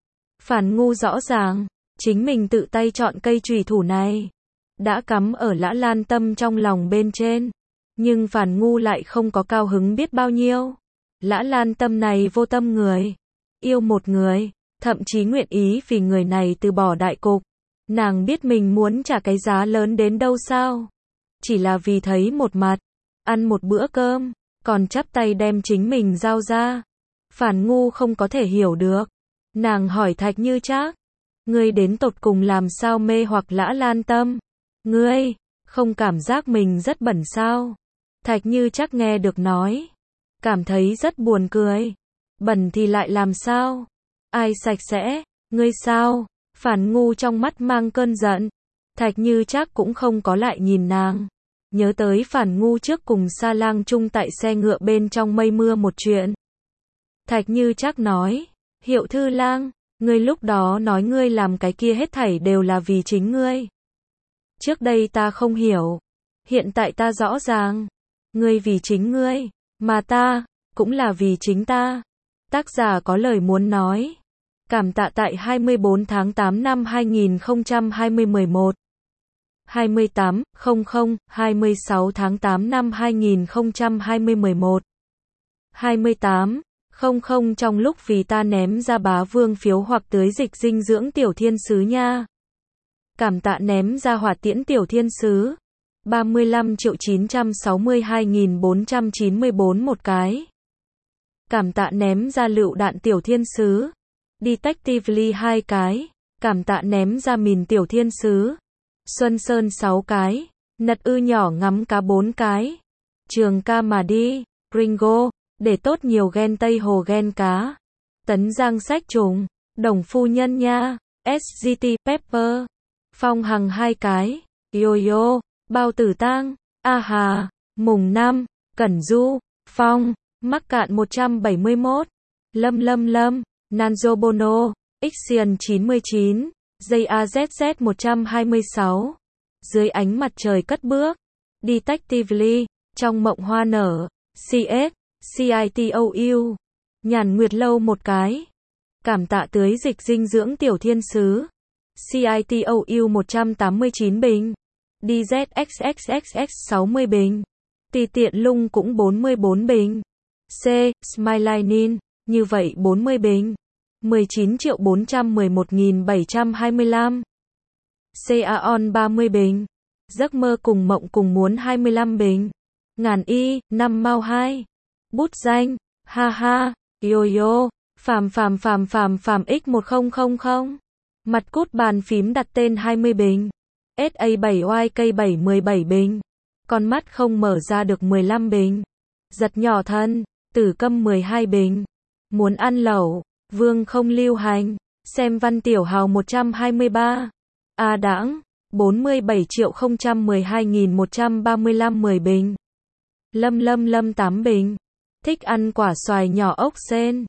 Phản Ngu rõ ràng. Chính mình tự tay chọn cây chùy thủ này. Đã cắm ở Lã Lan Tâm trong lòng bên trên. Nhưng Phản Ngu lại không có cao hứng biết bao nhiêu. Lã Lan Tâm này vô tâm người. Yêu một người. Thậm chí nguyện ý vì người này từ bỏ đại cục. Nàng biết mình muốn trả cái giá lớn đến đâu sao. Chỉ là vì thấy một mặt. Ăn một bữa cơm. Còn chắp tay đem chính mình giao ra. Phản Ngu không có thể hiểu được. Nàng hỏi Thạch Như Trác. Ngươi đến tột cùng làm sao mê hoặc Lã Lan Tâm? Ngươi, không cảm giác mình rất bẩn sao? Thạch Như Trác nghe được nói. Cảm thấy rất buồn cười. Bẩn thì lại làm sao? Ai sạch sẽ? Ngươi sao? Phản Ngu trong mắt mang cơn giận. Thạch Như Trác cũng không có lại nhìn nàng. Nhớ tới Phản Ngu trước cùng Sa Lang chung tại xe ngựa bên trong mây mưa một chuyện. Thạch Như Trác nói. Hiệu Thư Lang, ngươi lúc đó nói ngươi làm cái kia hết thảy đều là vì chính ngươi. Trước đây ta không hiểu. Hiện tại ta rõ ràng. Ngươi vì chính ngươi. Mà ta, cũng là vì chính ta. Tác giả có lời muốn nói. Cảm tạ tại 24 tháng 8 năm 2020 11. 28:00, 26 tháng 8 năm 2020 11. 28:00 trong lúc vì ta ném ra bá vương phiếu hoặc tưới dịch dinh dưỡng tiểu thiên sứ nha. Cảm tạ ném ra hỏa tiễn tiểu thiên sứ. 35.962.494 một cái. Cảm tạ ném ra lựu đạn tiểu thiên sứ. Detectively 2 cái. Cảm tạ ném ra mìn tiểu thiên sứ. Xuân Sơn 6 cái. Nật ư nhỏ ngắm cá 4 cái. Trường ca mà đi. Ringo. Để tốt nhiều ghen Tây Hồ ghen cá. Tấn Giang sách trùng. Đồng phu nhân nha. SGT Pepper. Phong Hằng 2 cái. Yo-yo. Bao Tử Tang. A Hà. Mùng 5. Cẩn Du. Phong. Mắc Cạn 171. Lâm. Nanjo Bono. Ixian 99. JAZZ 126. Dưới ánh mặt trời cất bước. Detectively. Trong mộng hoa nở. CS. CITOU. Nhàn Nguyệt Lâu 1 cái. Cảm tạ tưới dịch dinh dưỡng tiểu thiên sứ. CITOU 189 bình. DZXXXX 60 bình. Tì Tiện Lung cũng 44 bình. C. Smileynin. Như vậy 40 bình. 19.411.725. CAON 30 bình. Giấc mơ cùng mộng cùng muốn 25 bình. Ngàn y, 5 mau 2. Bút danh, ha ha, yo-yo, phàm x1000. Mặt cút bàn phím đặt tên 20 bình. SA7YK7 17 bình. Con mắt không mở ra được 15 bình. Giật nhỏ thân, Tử Câm 12 bình. Muốn ăn lẩu, Vương không lưu hành. Xem Văn Tiểu Hào 123. A Đãng, 47.012.135 10 bình. Lâm 8 bình. Thích ăn quả xoài nhỏ ốc sên.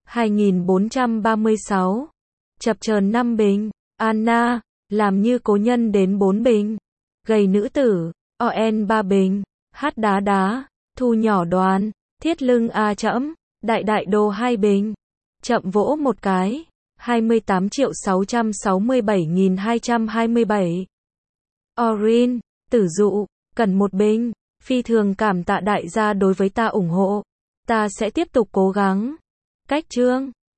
2436. Chập chờn 5 bình. Anna, làm như cố nhân đến 4 bình. Gầy nữ tử, ON 3 bình. Hát đá, thu nhỏ đoàn. Thiết lưng A Trẫm, đại đô 2 bình. Chậm vỗ 1 cái. 28.667.227. Orin, Tử Dụ, cần 1 bình. Phi thường cảm tạ đại gia đối với ta ủng hộ. Ta sẽ tiếp tục cố gắng. Cách chương